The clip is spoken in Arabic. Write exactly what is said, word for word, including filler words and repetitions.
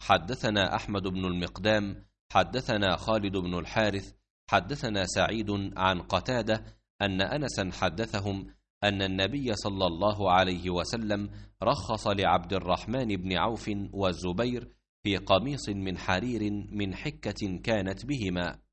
حدثنا أحمد بن المقدام حدثنا خالد بن الحارث حدثنا سعيد عن قتادة أن أنسا حدثهم أن النبي صلى الله عليه وسلم رخص لعبد الرحمن بن عوف والزبير في قميص من حرير من حكة كانت بهما.